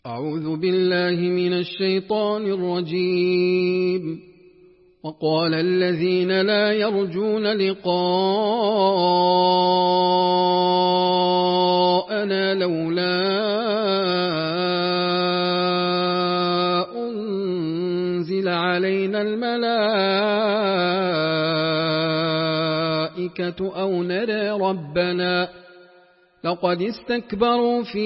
أعوذ بالله من الشيطان الرجيم. وقال الذين لا يرجون لقاءنا لولا أنزل علينا الملائكة أو نرى ربنا لقد استكبروا في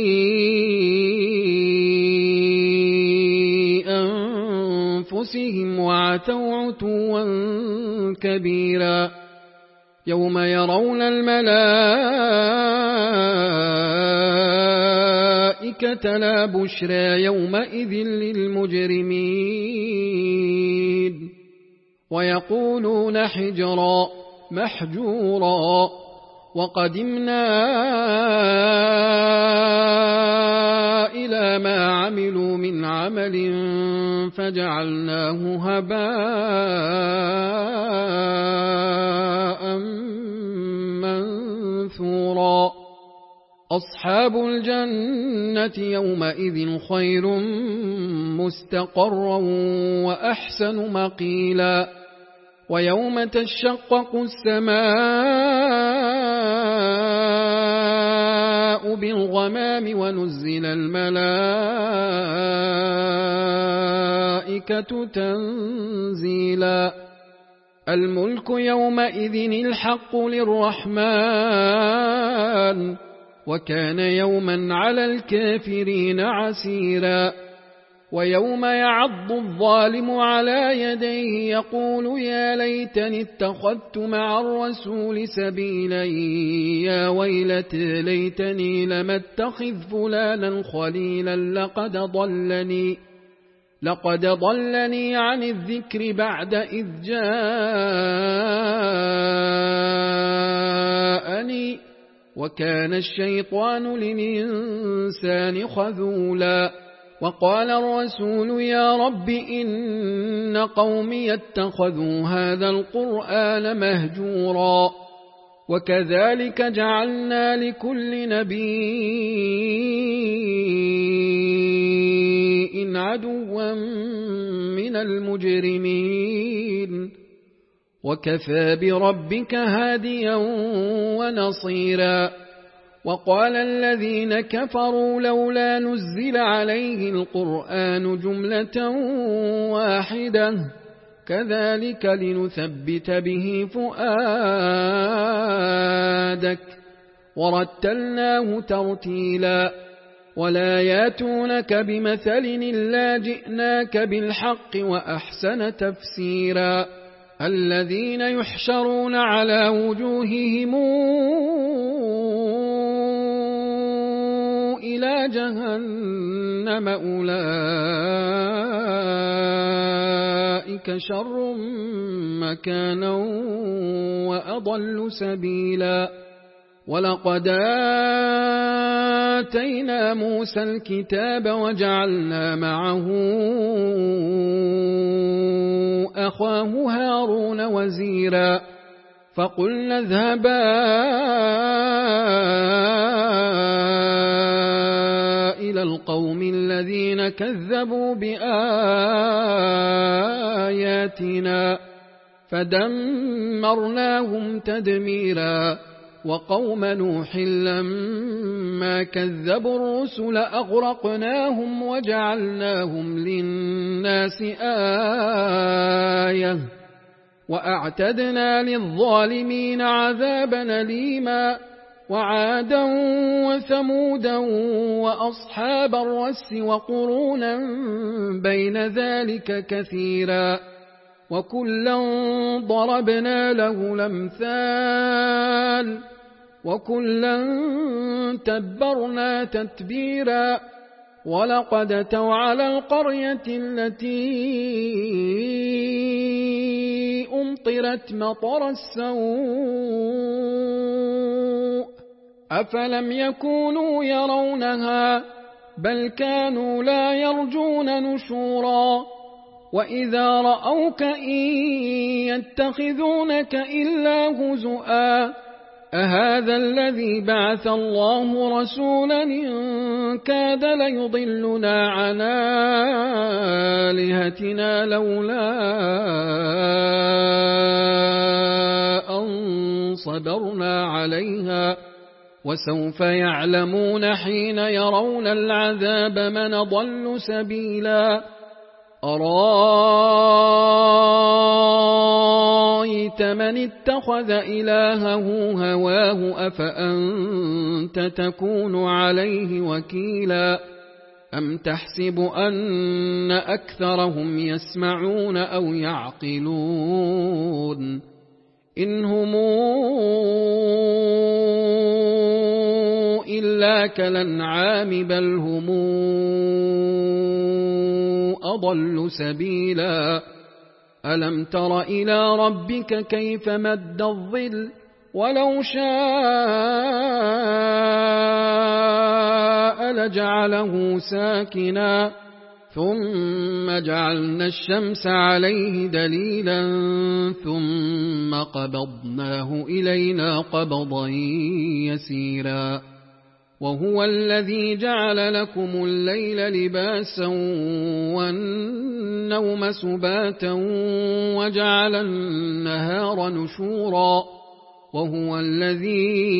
أنفسهم وعتوا عتوا كبيرا. يوم يرون الملائكة لا بشرى يومئذ للمجرمين ويقولون حجرا محجورا. وقدمنا إلى ما عملوا من عمل فجعلناه هباء منثورا. أصحاب الجنة يومئذ خير مستقرا وأحسن مقيلا. ويوم تشقق السماء بالغمام ونزل الملائكة تنزيلا. الملك يومئذ الحق للرحمن وكان يوما على الكافرين عسيرا. ويوم يعض الظالم على يديه يقول يا ليتني اتخذت مع الرسول سبيلا يا ويلتى ليتني لم اتخذ فلانا خليلا لقد ضلني عن الذكر بعد إذ جاءني وكان الشيطان للإنسان خذولا. وقال الرسول يا رب إن قومي اتخذوا هذا القرآن مهجورا. وكذلك جعلنا لكل نبي عدوا من المجرمين وكفى بربك هاديا ونصيرا. وقال الذين كفروا لولا نزل عليه القرآن جملة واحدة كذلك لنثبت به فؤادك ورتلناه ترتيلا. ولا ياتونك بمثل إلا جئناك بالحق وأحسن تفسيرا. الذين يحشرون على وجوههم إلى جهنم أولئك شر مكانا وأضل سبيلا. ولقد آتينا موسى الكتاب وجعلنا معه أخاه هارون وزيرا. فقلنا اذهبا إلى القوم الذين كذبوا بآياتنا فدمرناهم تدميرا. وقوم نوح لما كذبوا الرسل أغرقناهم وجعلناهم للناس آية وأعتدنا للظالمين عذابا أليما. وعادا وثمودا وأصحاب الرس وقرونا بين ذلك كثيرا. وكلا ضربنا له الأمثال وكلا تبرنا تتبيرا. ولقد أتوا على القرية التي أمطرت مطر السوء أفلم يكونوا يرونها بل كانوا لا يرجون نشورا. وإذا رأوك إن يتخذونك إلا هزؤا أهذا الذي بعث الله رسولا إن كاد ليضلنا عن آلهتنا لولا أن صبرنا عليها وسوف يعلمون حين يرون العذاب من ضل سبيلا أرأيت من اتخذ إلهه هواه أفأنت تكون عليه وكيلا أم تحسب أن أكثرهم يسمعون أو يعقلون إن هم إلا كالأنعام بل هم أضل سبيلا ألم تر إلى ربك كيف مد الظل ولو شاء لجعله ساكنا ثم جعلنا الشمس عليه دليلا ثم قبضناه إلينا قبضا يسيرا وهو الذي جعل لكم الليل لباسا والنوم سباتا وجعل النهار نشورا وهو الذي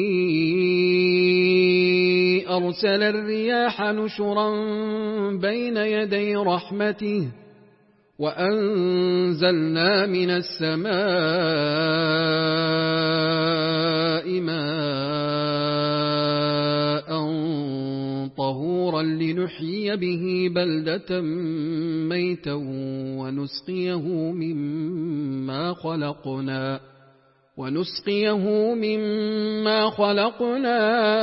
أرسل الرياح نشرا بين يدي رحمته وأنزلنا من السماء ماء طهورا لنحيي به بلدة ميتا ونسقيه مما خلقنا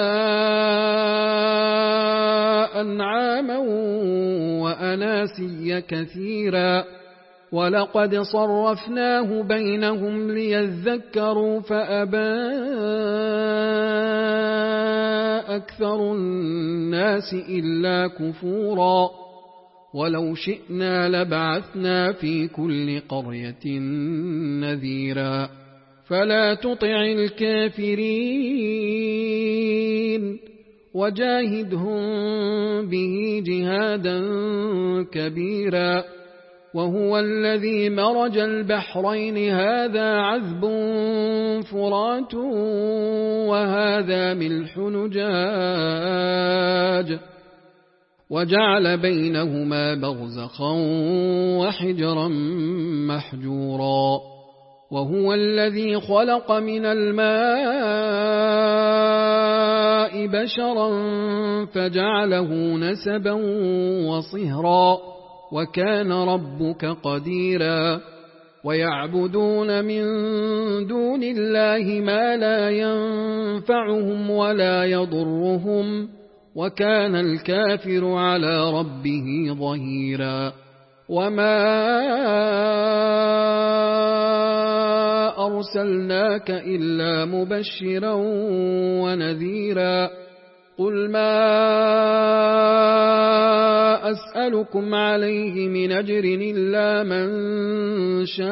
أنعاما وأناسيا كثيرا ولقد صرفناه بينهم ليذكروا فأبى أكثر الناس إلا كفورا ولو شئنا لبعثنا في كل قرية نذيرا فلا تطع الكافرين وجاهدهم به جهادا كبيرا وهو الذي مرج البحرين هذا عذب فرات وهذا ملح نجاج وجعل بينهما برزخا وحجرا محجورا وهو الذي خلق من الماء بشرا فجعله نسبا وصهرا وكان ربك قديرا ويعبدون من دون الله ما لا ينفعهم ولا يضرهم وكان الكافر على ربه ظهيرا وما أرسلناك إلا مبشرا ونذيرا قل ما أسألكم عليه من أجر إلا من شاء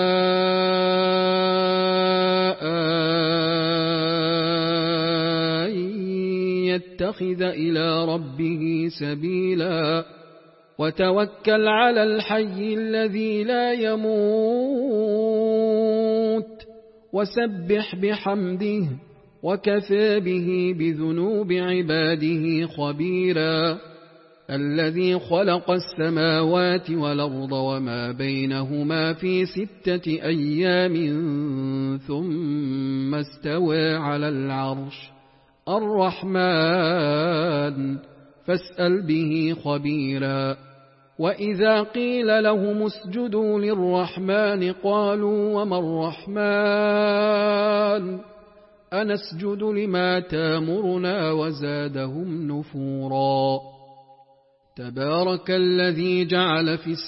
يتخذ إلى ربه سبيلا وتوكل على الحي الذي لا يموت وسبح بحمده وكفى به بذنوب عباده خبيرا الذي خلق السماوات والأرض وما بينهما في 6 أيام ثم استوى على العرش الرحمن فاسأل به خبيرا وإذا قيل لهم اسجدوا للرحمن قالوا وما الرحمن أنسجد لما تامرنا وزادهم نفورا تبارك الذي جعل في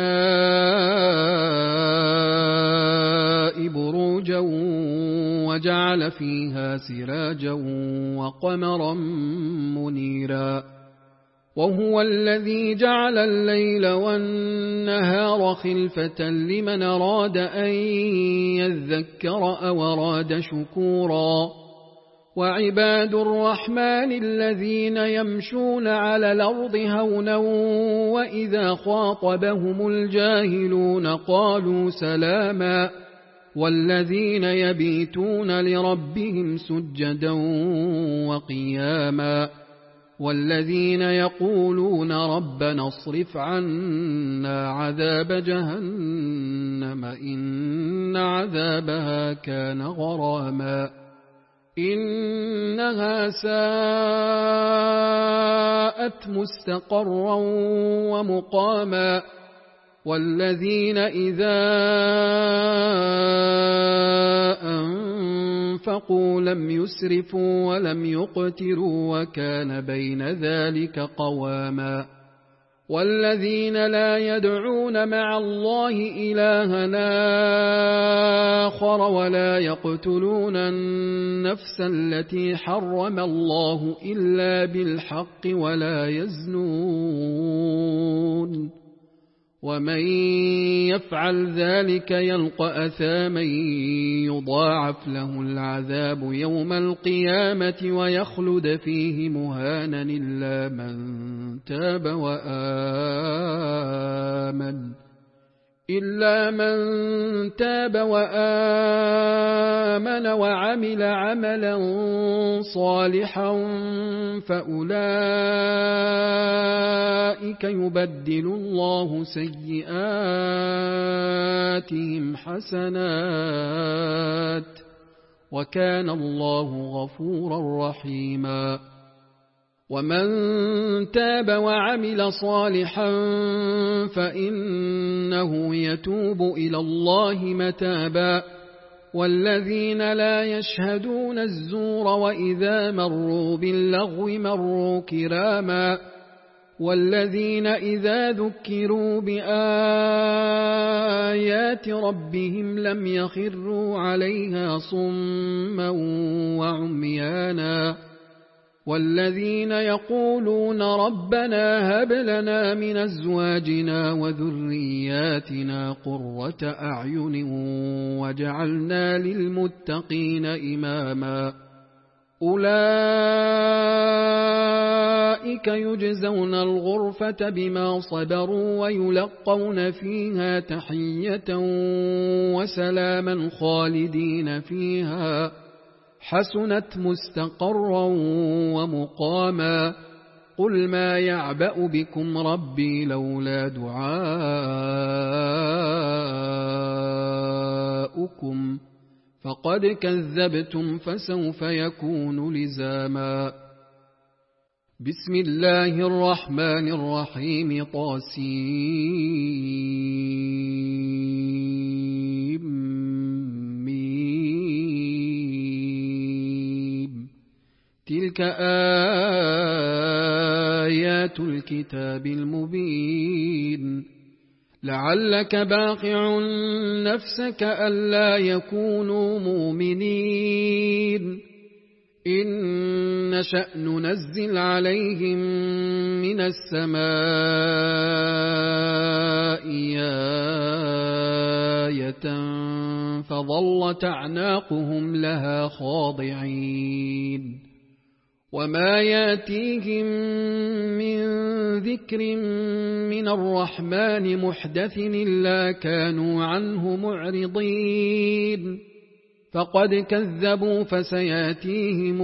السماء بروجا وجعل فيها سراجا وقمرا منيرا وهو الذي جعل الليل والنهار خلفة لمن أراد أن يذكر أو أراد شكورا وعباد الرحمن الذين يمشون على الأرض هونا وإذا خاطبهم الجاهلون قالوا سلاما والذين يبيتون لربهم سجدا وقياما والذين يقولون ربنا اصرف عنا عذاب جهنم إن عذابها كان غراما إنها ساءت مستقرا ومقاما والذين إذا أنفقوا لم يسرفوا ولم يقتروا وكان بين ذلك قواما والذين لا يدعون مع الله إلها آخر ولا يقتلون النفس التي حرم الله إلا بالحق ولا يزنون ومن يفعل ذلك يلقى أثاما يضاعف له العذاب يوم القيامة ويخلد فيه مهانا إلا من تاب وآمن وعمل عملا صالحا فأولئك يبدل الله سيئاتهم حسنات وكان الله غفورا رحيما ومن تاب وعمل صالحا فإنه يتوب إلى الله متابا والذين لا يشهدون الزور وإذا مروا باللغو مروا كراما والذين إذا ذكروا بآيات ربهم لم يخروا عليها صما وعميانا والذين يقولون ربنا هب لنا من أزواجنا وذرياتنا قرة أعين وجعلنا للمتقين إماما أولئك يجزون الغرفة بما صبروا ويلقون فيها تحية وسلاما خالدين فيها حسنت مستقرا ومقاما قل ما يعبأ بكم ربي لولا دعاؤكم فقد كذبتم فسوف يكون لزاما بسم الله الرحمن الرحيم طاسيم تلك آيات الكتاب المبين لعلك باقع نفسك ألا يكونوا مؤمنين إن نشأ ننزل عليهم من السماء آية فظلت أعناقهم لها خاضعين وما ياتيهم من ذكر من الرحمن محدث إلا كانوا عنه معرضين فقد كذبوا فسياتيهم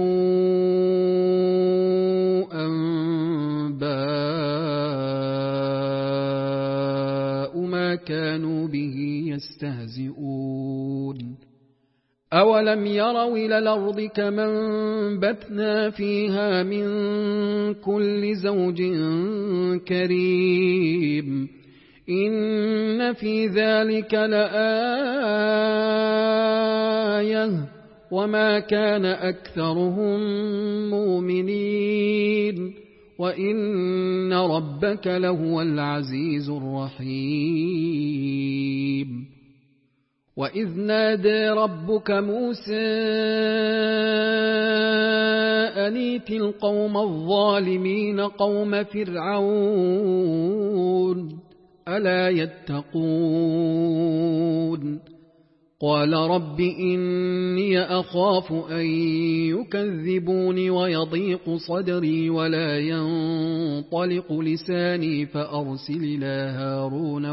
أنباء ما كانوا به يستهزئون أولم يروا إلى الأرض كما أنبتنا فيها من كل زوج كريم إن في ذلك لآية وما كان أكثرهم مؤمنين وإن ربك لهو العزيز الرحيم وإذ نادى ربك موسى أن ائت القوم الظالمين قوم فرعون ألا يتقون قال رب إني أخاف أن يكذبون ويضيق صدري ولا ينطلق لساني فأرسل إلى هارون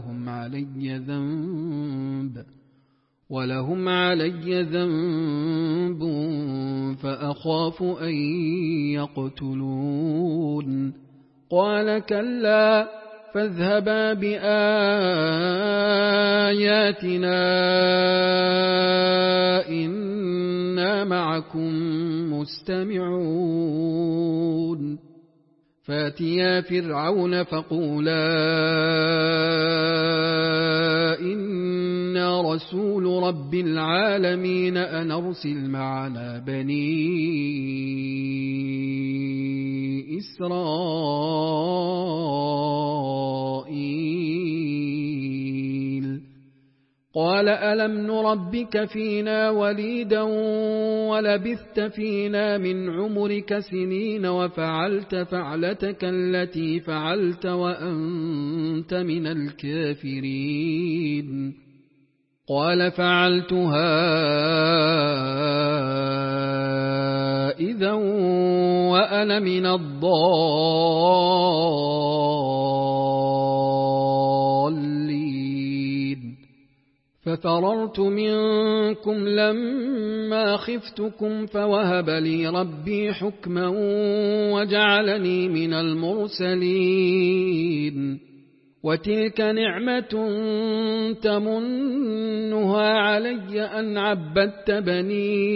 ولهم علي ذنب فأخاف أن يقتلون قال كلا فاذهبا بآياتنا إنا معكم مستمعون فاتيا فرعون فقولا إنا رسول رب العالمين أن أرسل معنا بني إسرائيل قال ألم نربك فينا وليدا ولبثت فينا من عمرك سنين وفعلت فعلتك التي فعلت وأنت من الكافرين قال فعلتها إذا وأنا من الضالين ففررت منكم لما خفتكم فوهب لي ربي حكما وجعلني من المرسلين وتلك نعمة تمنها علي أن عبدت بني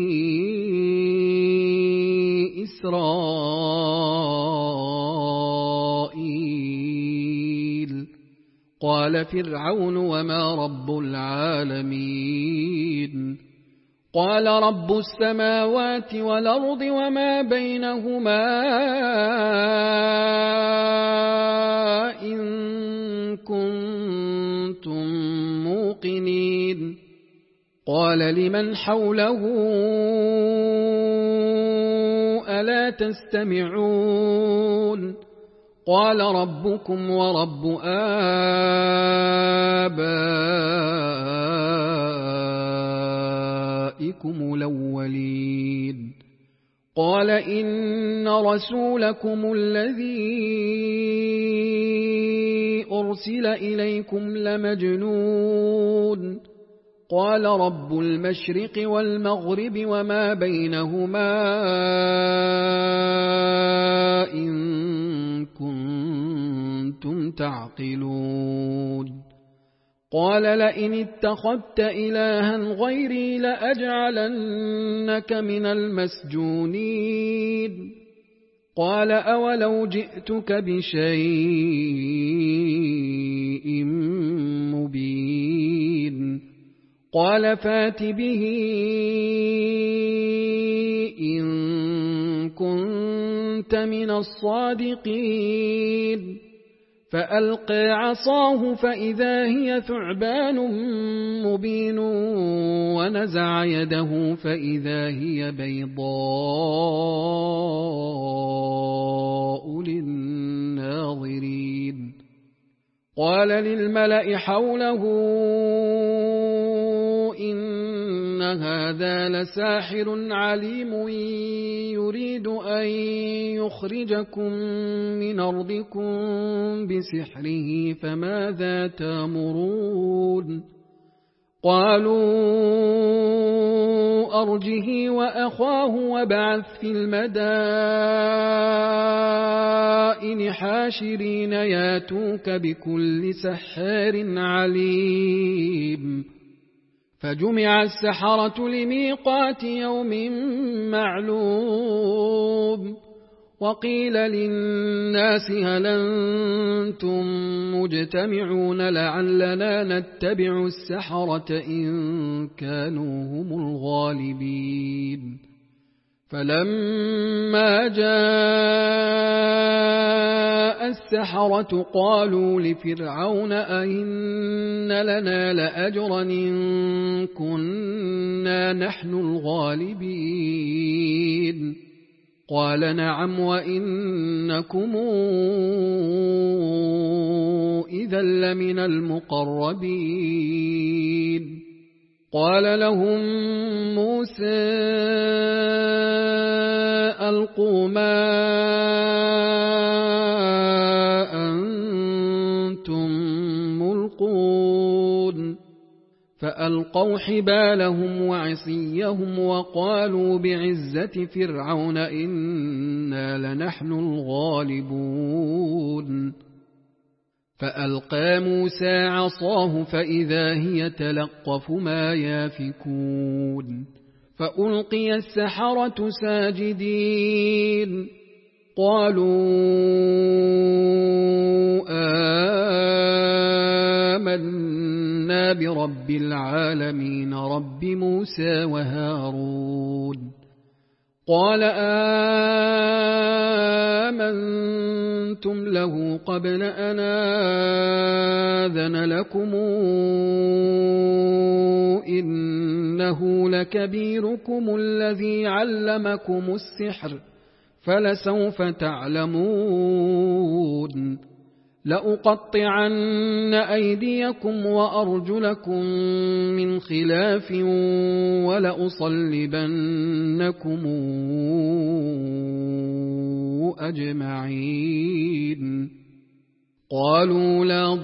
إسرائيل قال فرعون وما رب العالمين قال رب السماوات والأرض وما بينهما إن كنتم موقنين قال لمن حوله ألا تستمعون قال ربكم ورب آبائكم الأولين قال إن رسولكم الذي أرسل إليكم لمجنون قال رب المشرق والمغرب وما بينهما إن كنتم تعقلون قال لئن اتخذت إلها غيري لأجعلنك من المسجونين قال أولو جئتك بشيء مبين قال فات به إن كنت من الصادقين فألقى عصاه فإذا هي ثعبان مبين ونزع يده فإذا هي بيضاء للناظرين قال للملأ حوله إن هذا لساحر عليم يريد أن يخرجكم من أرضكم بسحره فماذا تأمرون قالوا أرجه وأخاه وابعث في المدائن حاشرين ياتوك بكل سحار عليم فجمع السحرة لميقات يوم معلوم وقيل للناس هل أنتم مجتمعون لعلنا نتبع السحرة إن كانوا هم الغالبين فلما جاء السحرة قالوا لفرعون أئن لنا لأجرا إن كنا نحن الغالبين قال نعم وإنكم إذا لمن المقربين قال لهم موسى ألقوا ما أنتم ملقون فألقوا حبالهم وعصيهم وقالوا بعزة فرعون إنا لنحن الغالبون فألقى موسى عصاه فإذا هي تلقف ما يافكون فألقي السحرة ساجدين قالوا آمنا برب العالمين رب موسى وهارون قال آمنتم له قبل أن آذن لكم إنه لكبيركم الذي علمكم السحر فلسوف تعلمون لأقطعن أيديكم وأرجلكم من خلاف ولأصلبنكم أجمعين قالوا لا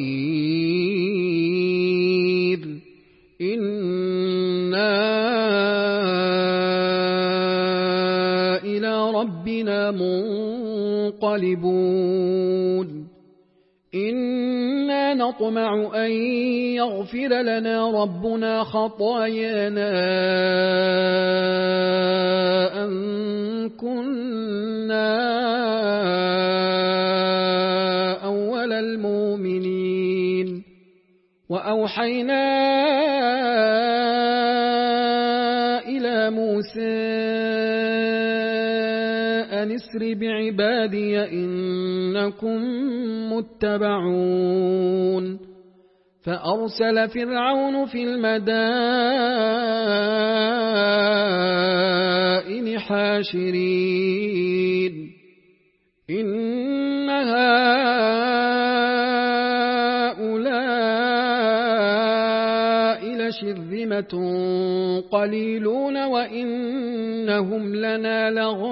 ضير إنا إلى ربنا منقلبون إنا نطمع أن يغفر لنا ربنا خطايانا أن كنا أول المؤمنين وأوحينا إلى موسى أن اسر بعبادي إنكم متبعون فأرسل فرعون في المدائن حاشرين إن هؤلاء لشرذمة قليلون وإنهم لنا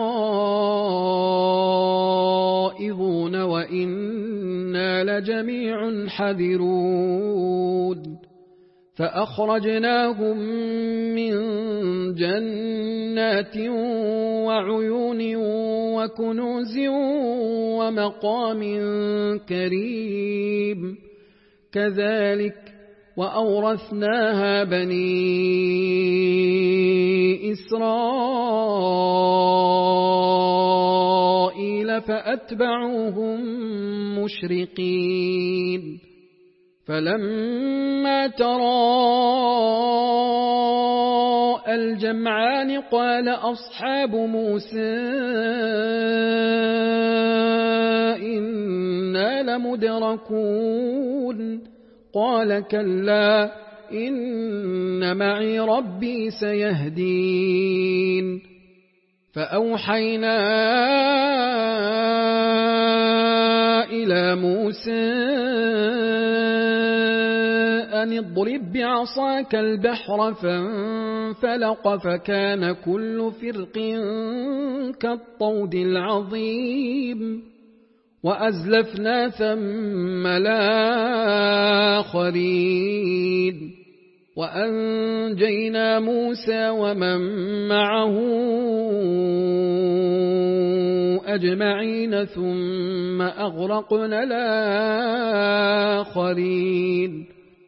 لغائظون وإنا لجميع حذرون فأخرجناهم من جنات وعيون وكنوز ومقام كريم كذلك وأورثناها بني إسرائيل فأتبعوهم مشرقين فلما تراءى الجمعان قال أصحاب موسى إنا لمدركون قال كلا إن معي ربي سيهدين فأوحينا إلى موسى أن اضرب بعصاك البحر فانفلق فكان كل فرق كالطود العظيم وأزلفنا ثم الآخرين وأنجينا موسى ومن معه أجمعين ثم أغرقنا الآخرين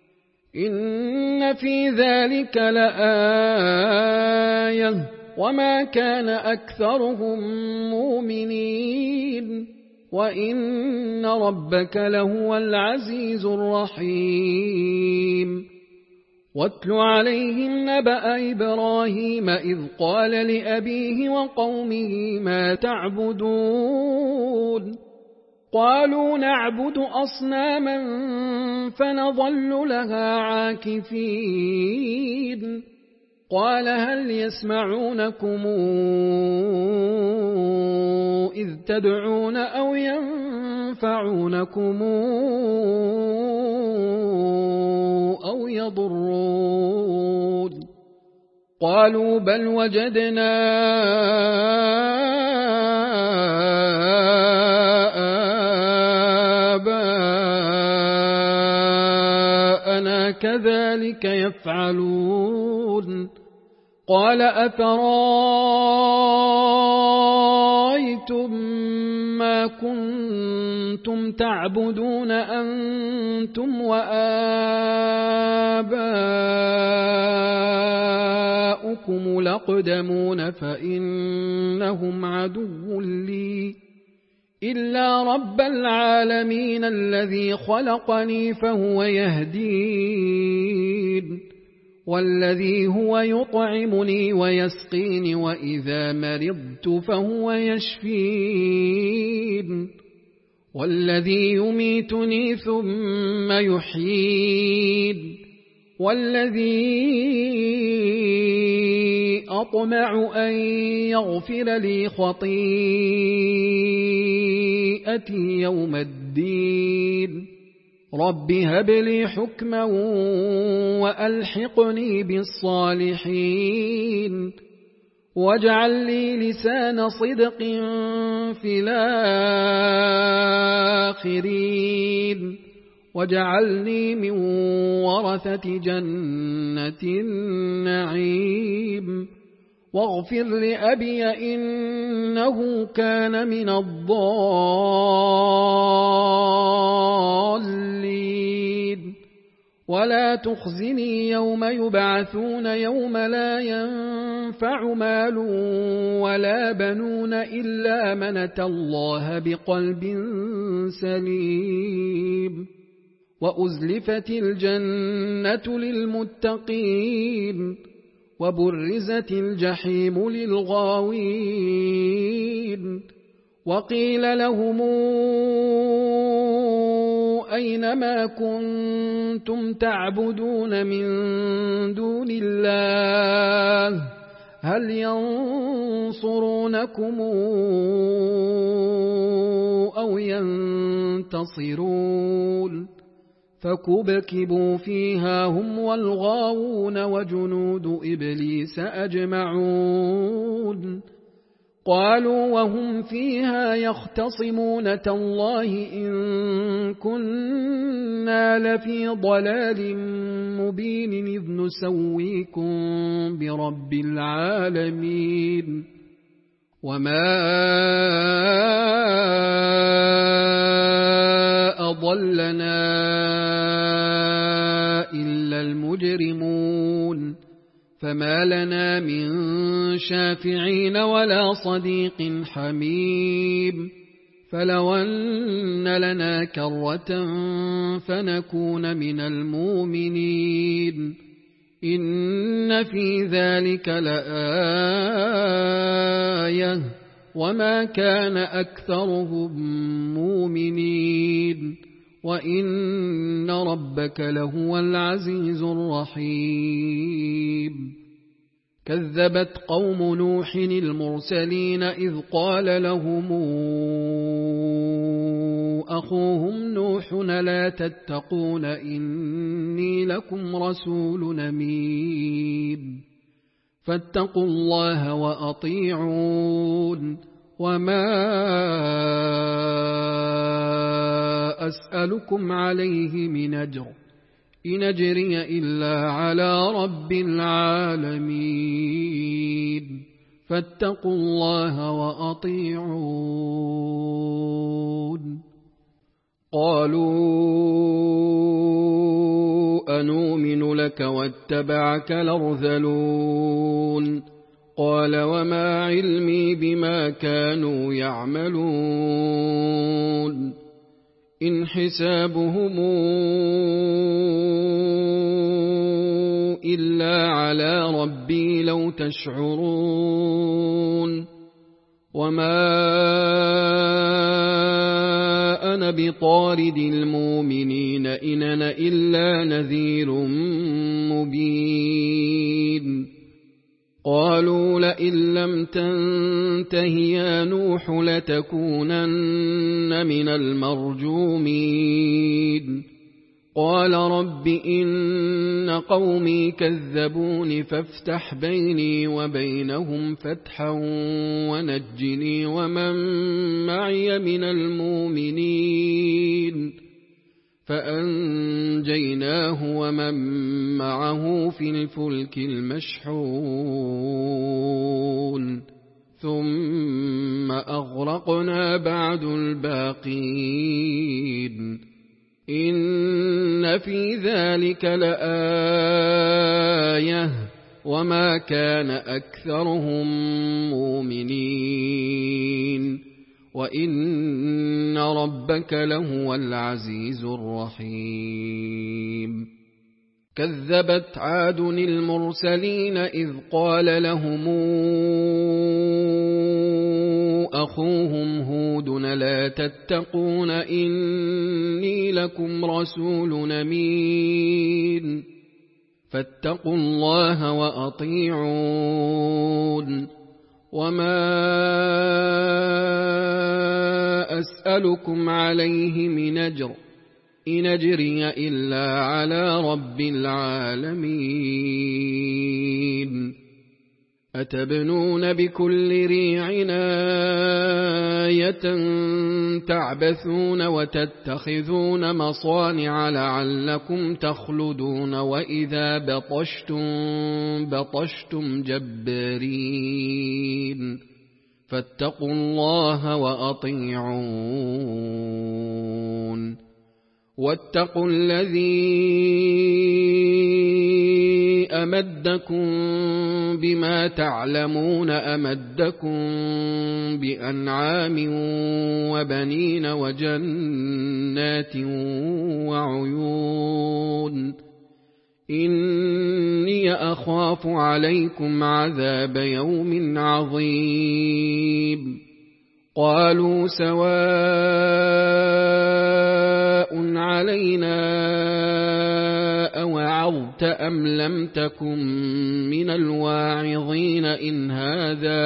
إن في ذلك لآية وما كان أكثرهم مؤمنين وإن ربك لهو العزيز الرحيم واتل عليهم نبأ إبراهيم إذ قال لأبيه وقومه ما تعبدون قالوا نعبد أصناما فنظل لها عاكفين قال هل يسمعونكم إذ تدعون أو ينفعونكم أو يضرون قالوا بل وجدنا آباءنا كذلك يفعلون قال أفرأيتم ما كنتم تعبدون أنتم وآباؤكم الأقدمون فإنهم عدو لي إلا رب العالمين الذي خلقني فهو يهدين والذي هو يطعمني ويسقين وإذا مرضت فهو يشفين والذي يميتني ثم يحيين والذي أطمع أن يغفر لي خطيئتي يوم الدين رب هب لي حكما وألحقني بالصالحين واجعل لي لسان صدق في الآخرين واجعلني من ورثة جنة النعيم واغفر لأبي إنه كان من الضالين ولا تخزني يوم يبعثون يوم لا ينفع مال ولا بنون إلا من أتى الله بقلب سليم وأزلفت الجنة للمتقين وبرزت الجحيم للغاوين وقيل لهم أين ما كنتم تعبدون من دون الله هل ينصرونكم أو ينتصرون فكبكبوا فيها هم والغاوون وجنود إبليس أجمعون قالوا وهم فيها يختصمون تالله إن كنا لفي ضلال مبين إذ نسويكم برب العالمين وما أضلنا إلا المجرمون فما لنا من شافعين ولا صديق حميم فلو أن لنا كرة فنكون من المؤمنين إن في ذلك لآية وما كان أكثرهم مؤمنين وإن ربك لهو العزيز الرحيم كذبت قوم نوح المرسلين إذ قال لهم أخوهم نوح لا تتقون إني لكم رسول أمين فاتقوا الله وأطيعون وما أسألكم عليه من أجر إن أجري إلا على رب العالمين فاتقوا الله وأطيعون قالوا أنؤمن لك واتبعك الأرذلون قال وما علمي بما كانوا يعملون إن حسابهم إلا على ربي لو تشعرون وما أنا بطارد المؤمنين إن أنا إلا نذير مبين قالوا لئن لم تنته يا نوح لتكونن من المرجومين قال رب إن قومي كذبون فافتح بيني وبينهم فتحا ونجني ومن معي من المؤمنين فأنجيناه ومن معه في الفلك المشحون ثم أغرقنا بعد الباقين إن في ذلك لآية وما كان أكثرهم مؤمنين وإن ربك لهو العزيز الرحيم كذبت عاد المرسلين إذ قال لهم أخوهم هود لا تتقون إني لكم رسول أمين فاتقوا الله وأطيعون وما أسألكم عليه من أجر إن أجري إلا على رب العالمين أتبنون بكل ريع آية تعبثون وتتخذون مصانع لعلكم تخلدون وإذا بطشتم جبارين فاتقوا الله وأطيعون واتقوا الذي أمدكم بما تعلمون أمدكم بأنعام وبنين وجنات وعيون إني أخاف عليكم عذاب يوم عظيم قالوا سواء علينا أوعظت أم لم تكن من الواعظين إن هذا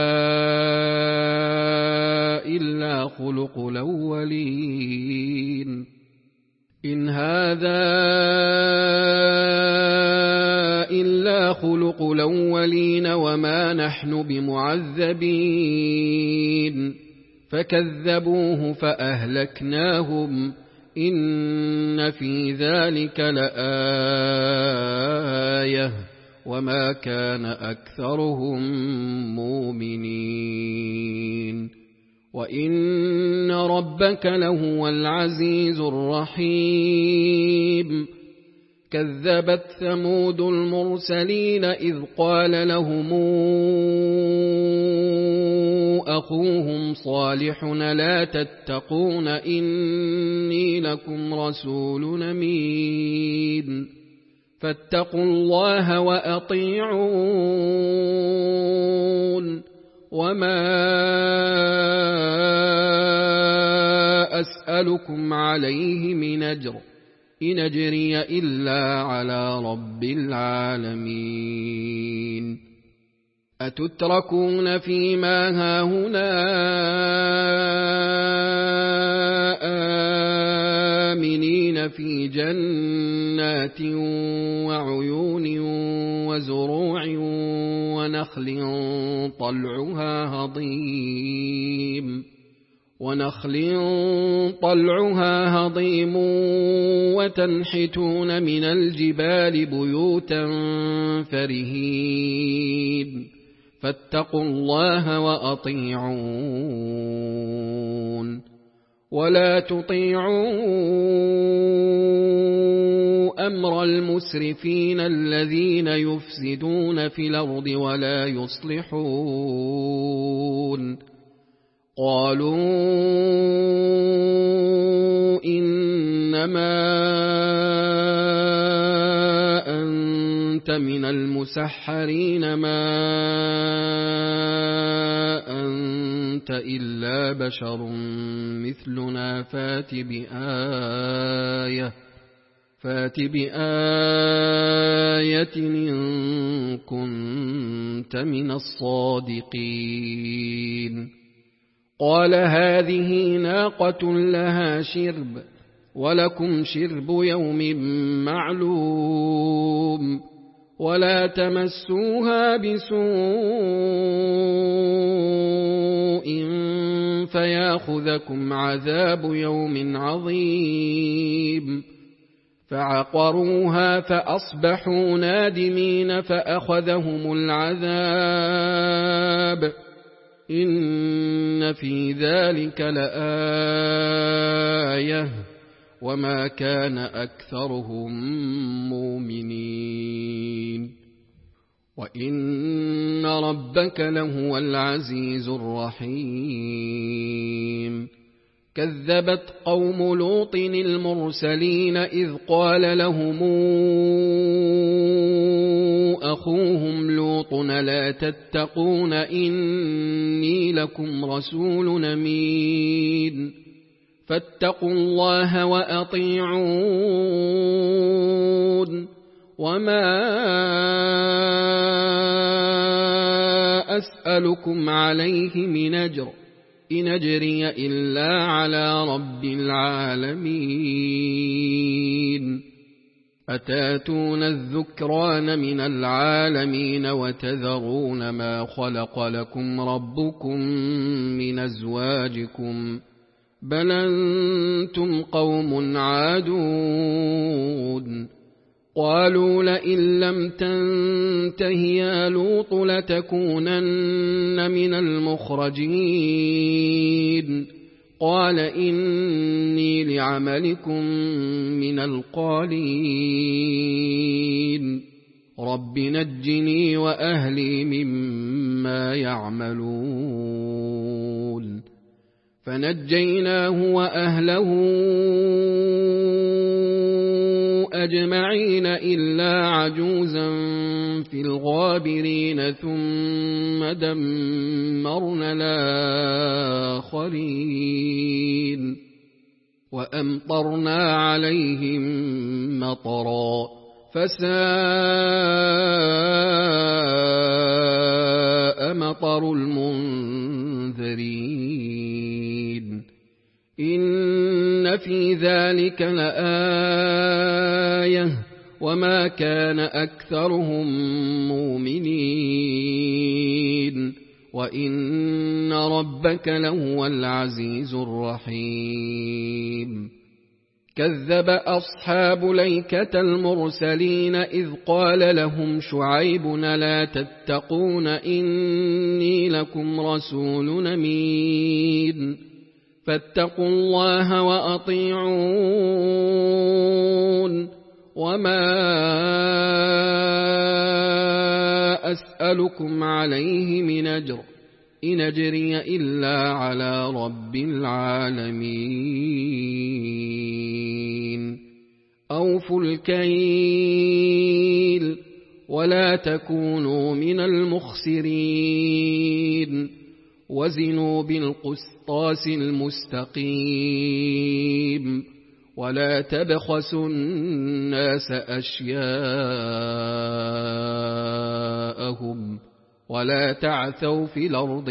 إلا خلق الأولين إن هذا إلا خلق الأولين وما نحن بمعذبين فكذبوه فأهلكناهم إن في ذلك لآية وما كان أكثرهم مؤمنين وإن ربك لهو العزيز الرحيم كذبت ثمود المرسلين إذ قال لهم أخوهم صالح لا تتقون إني لكم رسول أمين فاتقوا الله وأطيعون وما أسألكم عليه من أجر إن أجري إلا على رب العالمين أتتركون فيما هاهنا آمنين في جنات وعيون وزروع ونخل طلعها هضيم وتنحتون من الجبال بيوتا فرهين فاتقوا الله وأطيعون ولا تطيعوا أمر المسرفين الذين يفسدون في الأرض ولا يصلحون قالوا إنما أنت من المسحرين ما أنت أنت إلا بشر مثلنا فات بآية إن كنت من الصادقين. قال هذه ناقة لها شرب ولكم شرب يوم معلوم ولا تمسوها بسوء فياخذكم عذاب يوم عظيم. فعقروها فأصبحوا نادمين فأخذهم العذاب إن في ذلك لآية وما كان أكثرهم مؤمنين وإن ربك لهو العزيز الرحيم. كذبت قوم لوط المرسلين إذ قال لهم أخوهم لوط لا تتقون إني لكم رسول أمين فاتقوا الله وأطيعون وما أسألكم عليه من أجر إن أجري إلا على رب العالمين. أتاتون الذكران من العالمين وتذرون ما خلق لكم ربكم من أزواجكم بل أنتم قوم عادون. قالوا لئن لم تنته يا لوط لتكونن من المخرجين. قال إني لعملكم من القالين رب نجني وأهلي مما يعملون. فنجيناه وأهله أجمعين إلا عجوزا في الغابرين ثم دمرنا الآخرين وأمطرنا عليهم مطرا فساء مطر المنذرين. إن في ذلك لآية وما كان أكثرهم مؤمنين وإن ربك لهو العزيز الرحيم. كذب أصحاب ليكة المرسلين إذ قال لهم شعيب لا تتقون إني لكم رسول أمين فاتقوا الله وأطيعون وما أسألكم عليه من أجر إن أجري إلا على رب العالمين. أوفوا الكيل ولا تكونوا من المخسرين وزنوا بالقسطاس المستقيم ولا تبخسوا الناس أشياءهم ولا تعثوا في الأرض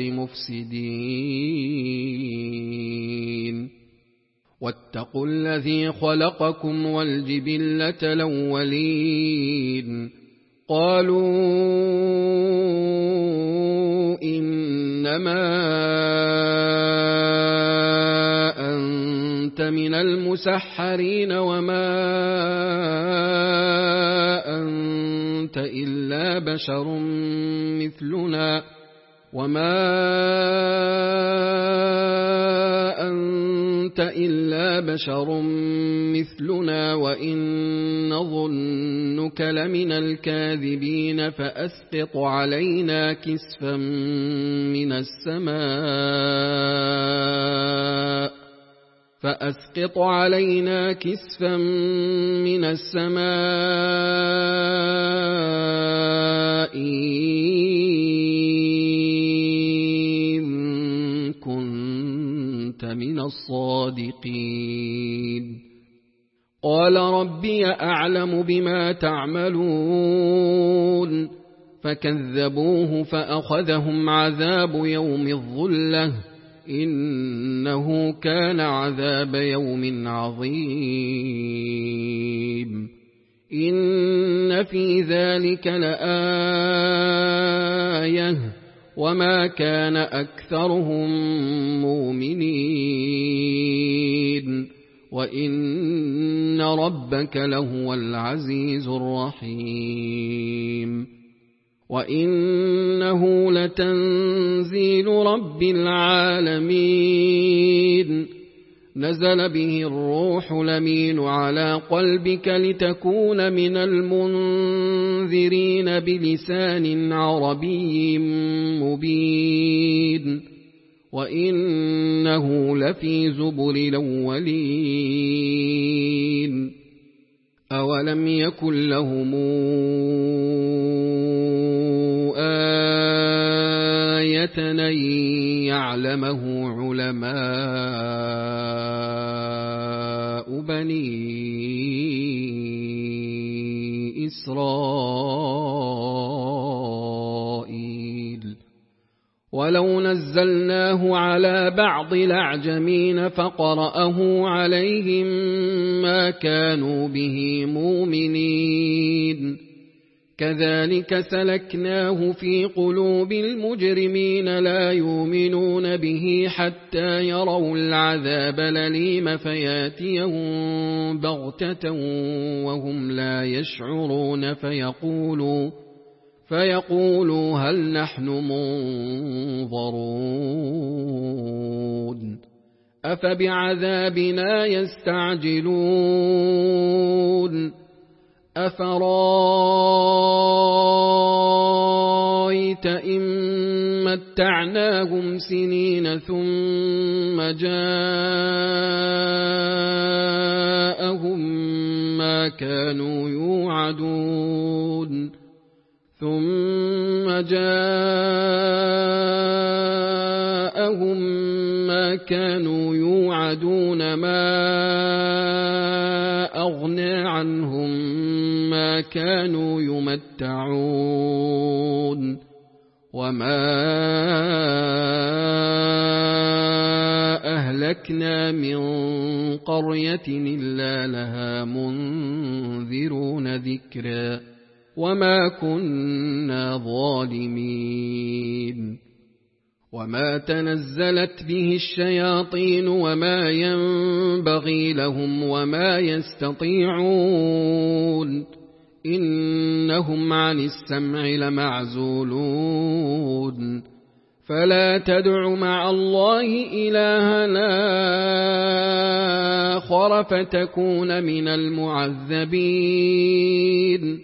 مفسدين. واتقوا الذي خلقكم والجبلة الأولين. قالوا إنما أنت من المسحرين وما أنت إلا بشر مثلنا وإن نظنك لمن الكاذبين فأسقط علينا كسفا من السماء إن الصادقين قال ربي أعلم بما تعملون فكذبوه فأخذهم عذاب يوم الظلة إنه كان عذاب يوم عظيم إن في ذلك لآية وما كان أكثرهم مؤمنين وإن ربك لهو العزيز الرحيم وإنه لتنزيل رب العالمين نزل به الروح الأمين على قلبك لتكون من المنذرين بلسان عربي مبين وإنه لفي زبر الأولين أولم يكن لهم آية أن يعلمه علماء بني إسرائيل ولو نزلناه على بعض الأعجمين فقرأه عليهم ما كانوا به مؤمنين كذلك سلكناه في قلوب المجرمين لا يؤمنون به حتى يروا العذاب الأليم فياتيهم بغتة وهم لا يشعرون فيقولوا هل نحن منظرون أفبعذابنا يستعجلون أفرايت إن متعناهم سنين ثم جاءهم ما كانوا يوعدون ما أغنى عنهم ما كانوا يمتعون وما أهلكنا من قرية إلا لها منذرون ذكرا وما كنا ظالمين وما تنزلت به الشياطين وما ينبغي لهم وما يستطيعون إنهم عن السمع لمعزولون فلا تدع مع الله إلهنا آخر فتكون من المعذبين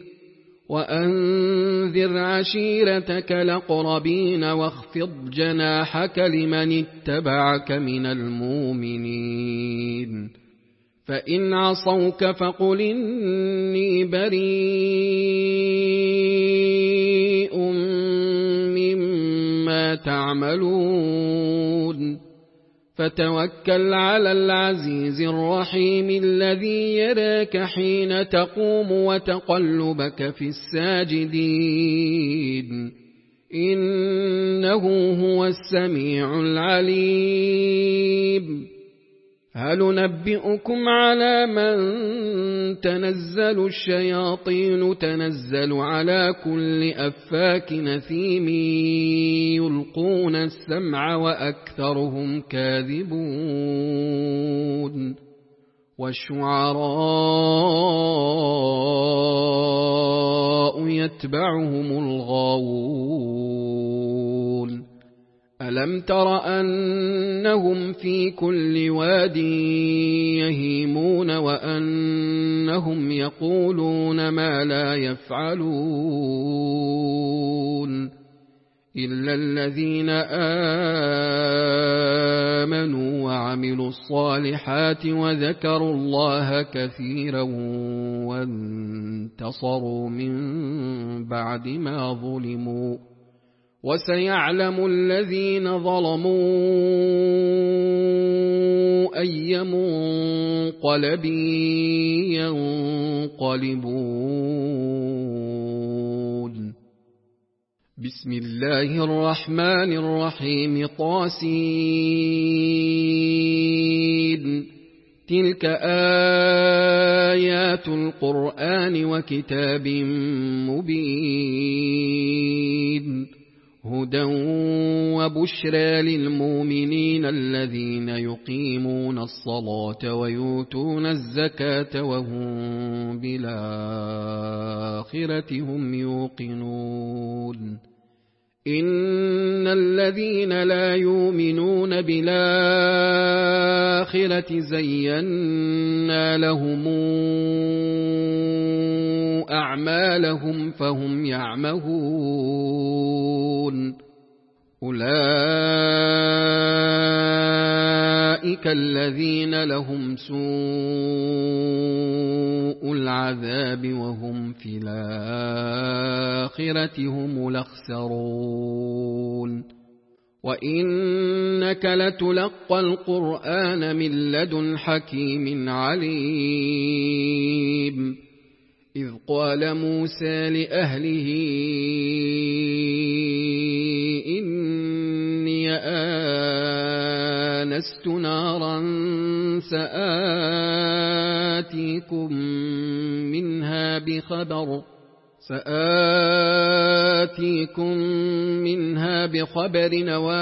وأنذر عشيرتك الأقربين واخفض جناحك لمن اتبعك من المؤمنين فإن عصوك فقل إني بريء مما تعملون فتوكل على العزيز الرحيم الذي يراك حين تقوم وتقلبك في الساجدين إنه هو السميع العليم هل ننبئكم على من تنزل الشياطين تنزل على كل أفاك نثيم يلقون السمع وأكثرهم كاذبون والشعراء يتبعهم الغاوون ألم تر أنهم في كل واد يهيمون وأنهم يقولون ما لا يفعلون إلا الذين آمنوا وعملوا الصالحات وذكروا الله كثيرا وانتصروا من بعد ما ظلموا وسيعلم الذين ظلموا أي منقلب ينقلبون. بسم الله الرحمن الرحيم. طاسين. تلك آيات القرآن وكتاب مبين. هدى وبشرى للمؤمنين الذين يقيمون الصلاة ويؤتون الزكاة وهم بالآخرة هم يوقنون. إن الذين لا يؤمنون بالآخرة زينا لهم أعمالهم فهم يعمهون. أولئك الذين لهم سوء العذاب وهم في الآخرة هم الأخسرون. وإنك لتلقى القرآن من لدن حكيم عليم. إذ قال موسى لأهله إني آنست نارا سآتيكم منها بخبر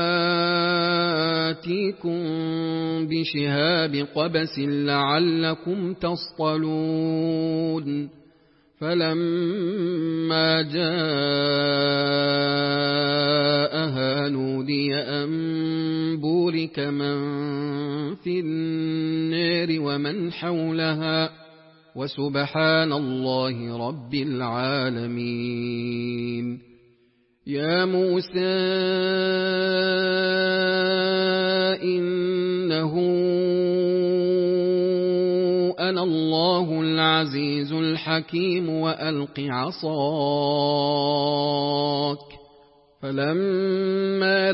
وآتيكم بشهاب قبس لعلكم تصطلون. فلما جاءها نودي أن بورك من في النار ومن حولها وسبحان الله رب العالمين. يا موسى إنه أنا الله العزيز الحكيم وألق عصاك. فلما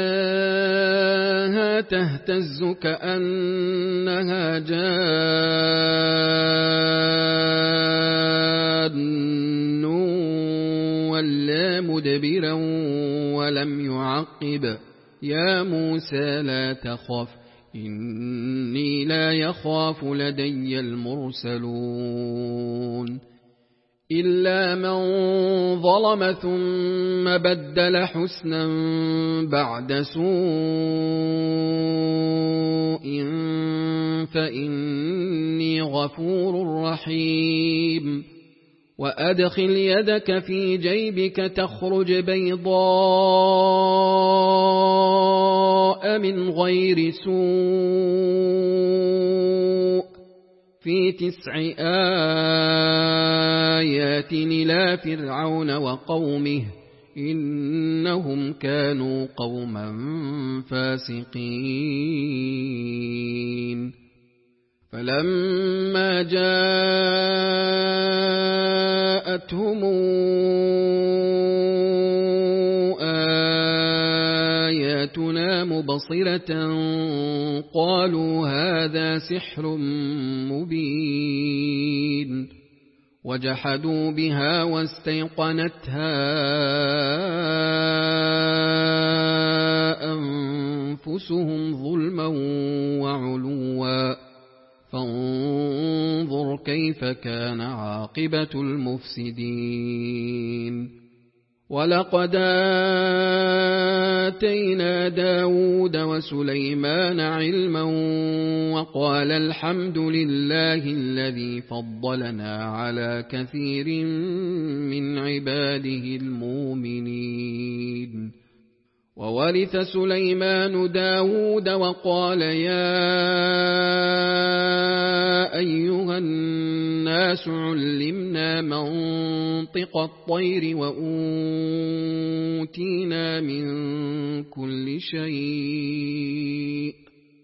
رآها تهتز كأنها جان ولا مدبرا ولم يعقب. يا موسى لا تخف إني لا يخاف لدي المرسلون. إلا من ظلم ثم بدل حسنا بعد سوء فإني غفور رحيم. وأدخل يدك في جيبك تخرج بيضاء من غير سوء في 9 آيات إلى فرعون وقومه إنهم كانوا قوما فاسقين. فلما جاءتهم آياتنا مبصرة قالوا هذا سحر مبين. وجحدوا بها واستيقنتها أنفسهم ظلما وعلوا فانظر كيف كان عاقبة المفسدين. ولقد آتينا داود وسليمان علما وقال الحمد لله الذي فضلنا على كثير من عباده المؤمنين. وورث سليمان داود وقال يا أيها الناس علمنا منطق الطير وأوتينا من كل شيء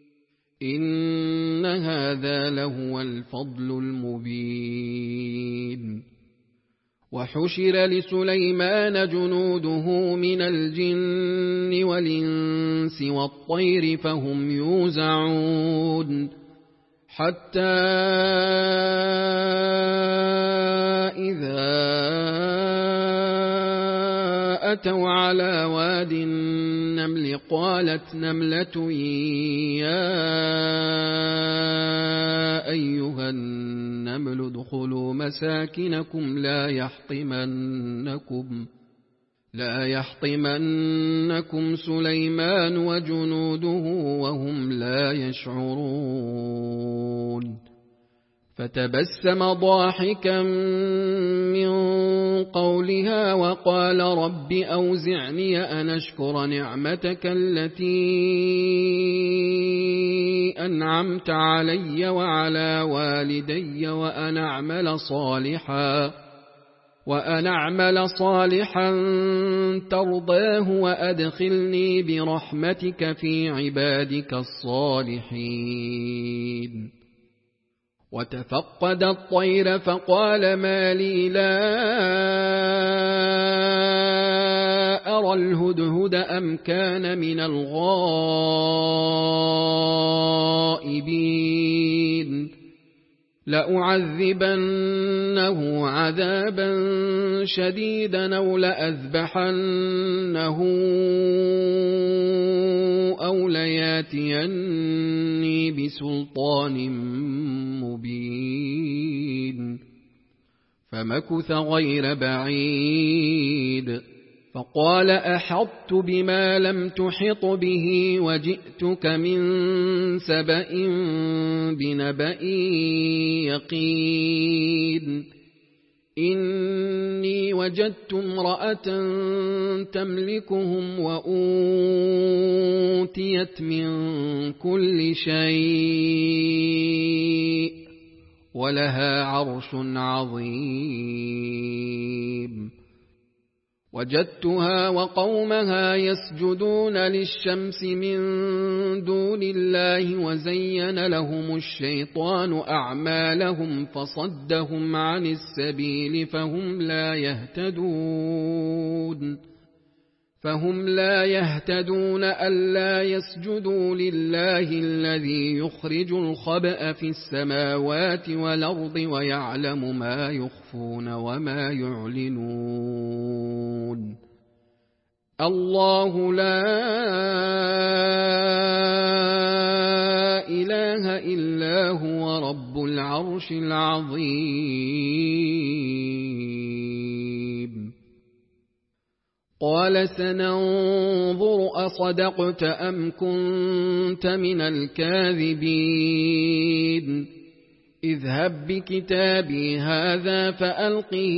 إن هذا لهو الفضل المبين. وحشر لسليمان جنوده من الجن والإنس والطير فهم يوزعون حتى إذا أتوا على واد النمل قالت نملة يا أيها النمل ادخلوا مساكنكم لا يحطمنكم سليمان وجنوده وهم لا يشعرون فتبسم ضاحكا من قولها وقال رب أوزعني أن أشكر نعمتك التي أنعمت علي وعلى والدي وأن أعمل صالحا ترضاه وأدخلني برحمتك في عبادك الصالحين وتفقد الطير فقال ما لي لا أرى الهدهد أم كان من الغائبين لأعذبنه عذابا شديدا أو لأذبحنه أو لياتيني بسلطان مبين فمكث غير بعيد فقال أحطت بما لم تحط به وجئتك من سبأ بنبأ يقين إني وجدت امرأة تملكهم وأوتيت من كل شيء ولها عرش عظيم وجدتها وقومها يسجدون للشمس من دون الله وزين لهم الشيطان أعمالهم فصدهم عن السبيل فهم لا يهتدون ألا يسجدوا لله الذي يخرج الخبأ في السماوات والأرض ويعلم ما يخفون وما يعلنون الله لا إله إلا هو رب العرش العظيم قال سننظر أصدقت أم كنت من الكاذبين اذهب بكتابي هذا فألقه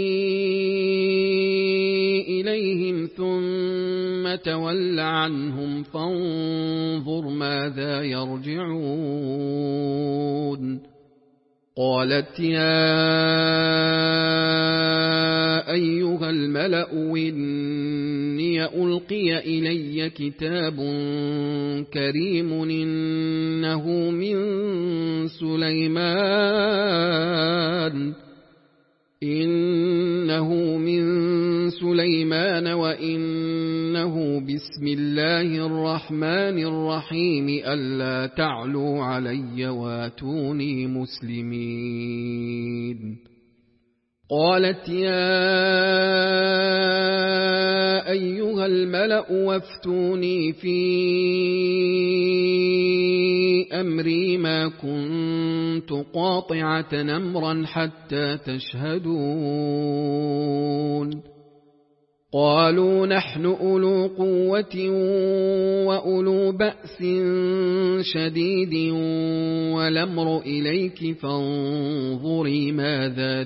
إليهم ثم تول عنهم فانظر ماذا يرجعون قالت يا أيها الملأ إني ألقي إلي كتاب كريم إنه من سليمان وإنه بسم الله الرحمن الرحيم ألا تعلوا علي واتوني مسلمين قالت يا أيها الملأ وافتوني في أمري ما كنت قاطعة أمرا حتى تشهدون قالوا نحن أولو قوة وأولو بأس شديد والأمر إليك فانظري ماذا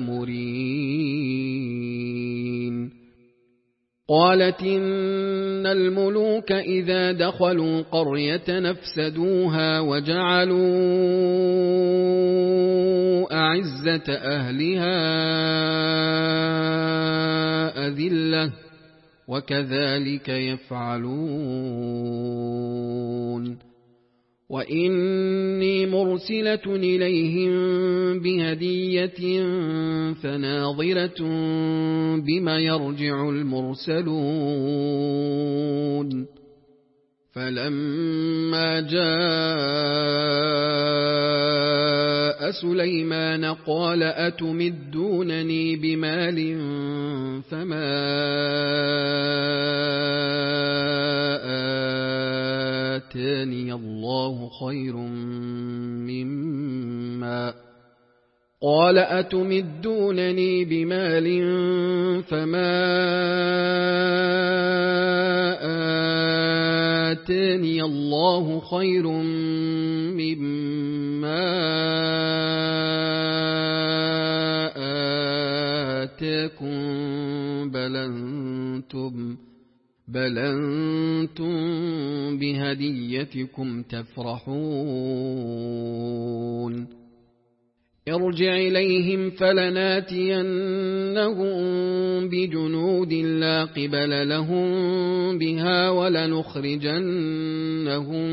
تامرين قالت إن الملوك إذا دخلوا قرية نفسدوها وجعلوا أعزة أهلها أذلة وكذلك يفعلون وإني مرسلة إليهم بهدية فناظرة بما يرجع المرسلون. فلما جاء سليمان قال أتمدونني بمال فما آتاني الله خير مما قال أتمدونني بمال فما آتاني الله خير مما آتاكم بل أنتم بهديتكم تفرحون. ارجع إليهم فلناتينهم بجنود لا قبل لهم بها ولنخرجنهم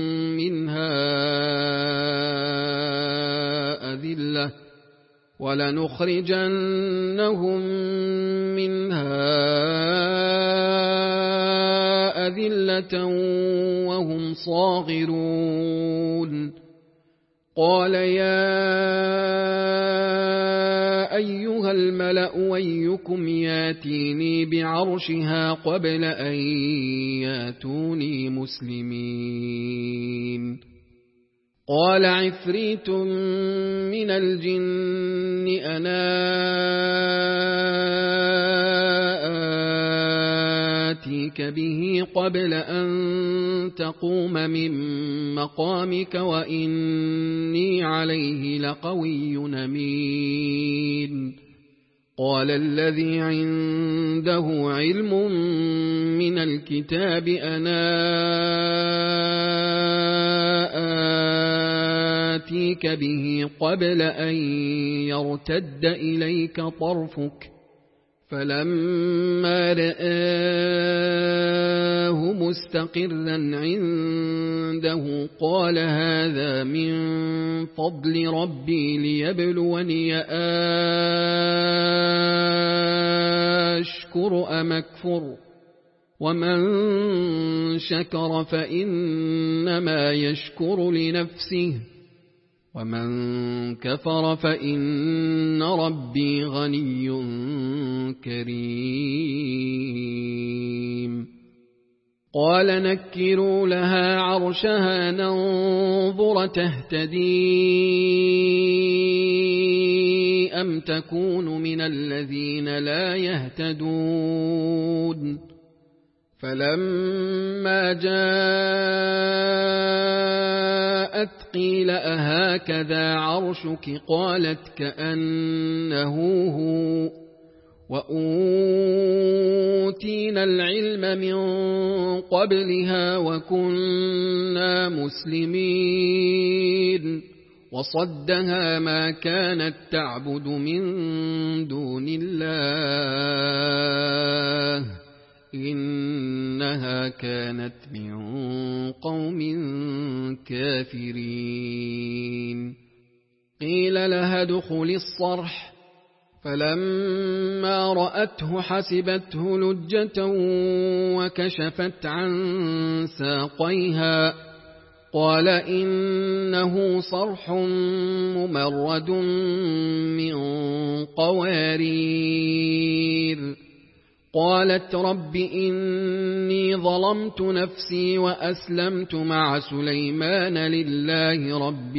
منها أذلة وهم صاغرون. قال يا أيها الملأ أيكم ياتيني بعرشها قبل أن ياتوني مسلمين. قال عفريت من الجن أنا آتيك به قبل أن تقوم من مقامك وإني عليه لقوي أمين. قال الذي عنده علم من الكتاب أنا آتيك به قبل أن يرتد إليك طرفك. فلما رآه مستقرا عنده قال هذا من فضل ربي ليبلوني أشكر أم أكفر ومن شكر فإنما يشكر لنفسه ومن كفر فإن ربي غني كريم. قال نكروا لها عرشها ننظر تهتدي أم تكون من الذين لا يهتدون. فلما جاءت قيل أهكذا عرشك قالت كأنه هو وأوتينا العلم من قبلها وكنا مسلمين. وصدها ما كانت تعبد من دون الله إنها كانت من قوم كافرين. قيل لها ادخل الصرح فلما رأته حسبته لجة وكشفت عن ساقيها قال إنه صرح ممرد من قوارير. قالت رب إني ظلمت نفسي وأسلمت مع سليمان لله رب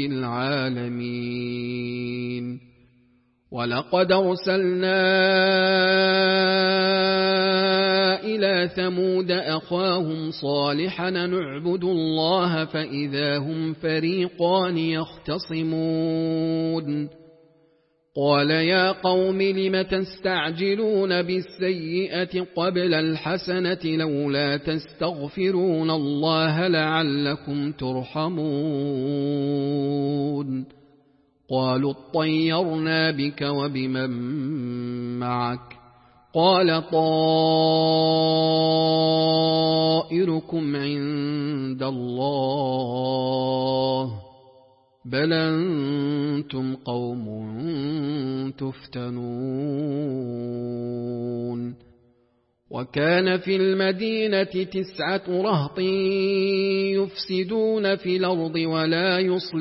العالمين. ولقد أرسلنا إلى ثمود أخاهم صالحا نعبد الله فإذا هم فريقان يختصمون. قال يا قوم لم تستعجلون بالسيئة قبل الحسنة لولا تستغفرون الله لعلكم ترحمون. قالوا اطيرنا بك وبمن معك قال طائركم عند الله بل أنتم قوم تفتنون وكان في المدينة 9 رهط يفسدون في الأرض ولا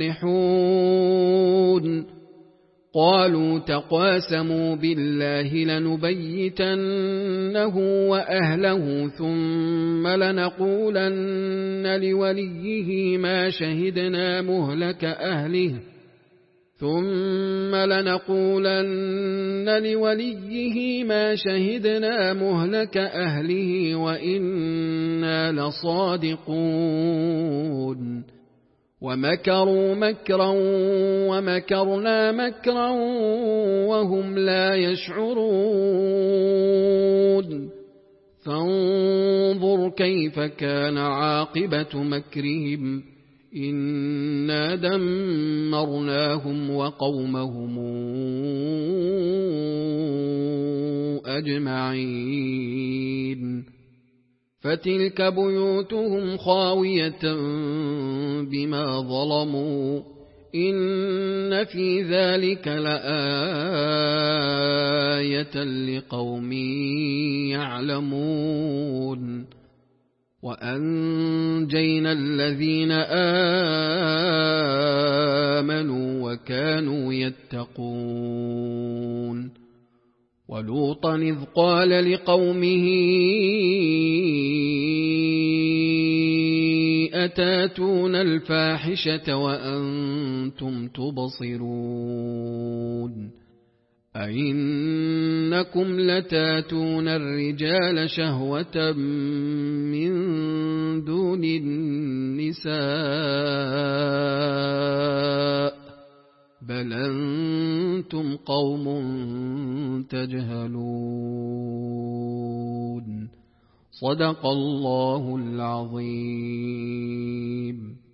يصلحون قالوا تقاسموا بالله لنبيتنه وأهله ثم لنقولن لوليه ما شهدنا مهلك أهله وإنا لصادقون ومكروا مكرا ومكرنا مكرا وهم لا يشعرون فانظر كيف كان عاقبة مكرهم إنا دمرناهم وقومهم أجمعين فتلك بيوتهم خاوية بما ظلموا إن في ذلك لآية لقوم يعلمون وأنجينا الذين آمنوا وكانوا يتقون ولوطا إذ قال لقومه أتاتون الفاحشة وأنتم تبصرون أئنكم لتاتون الرجال شهوة من دون النساء بل أنتم قوم تجهلون صدق الله العظيم.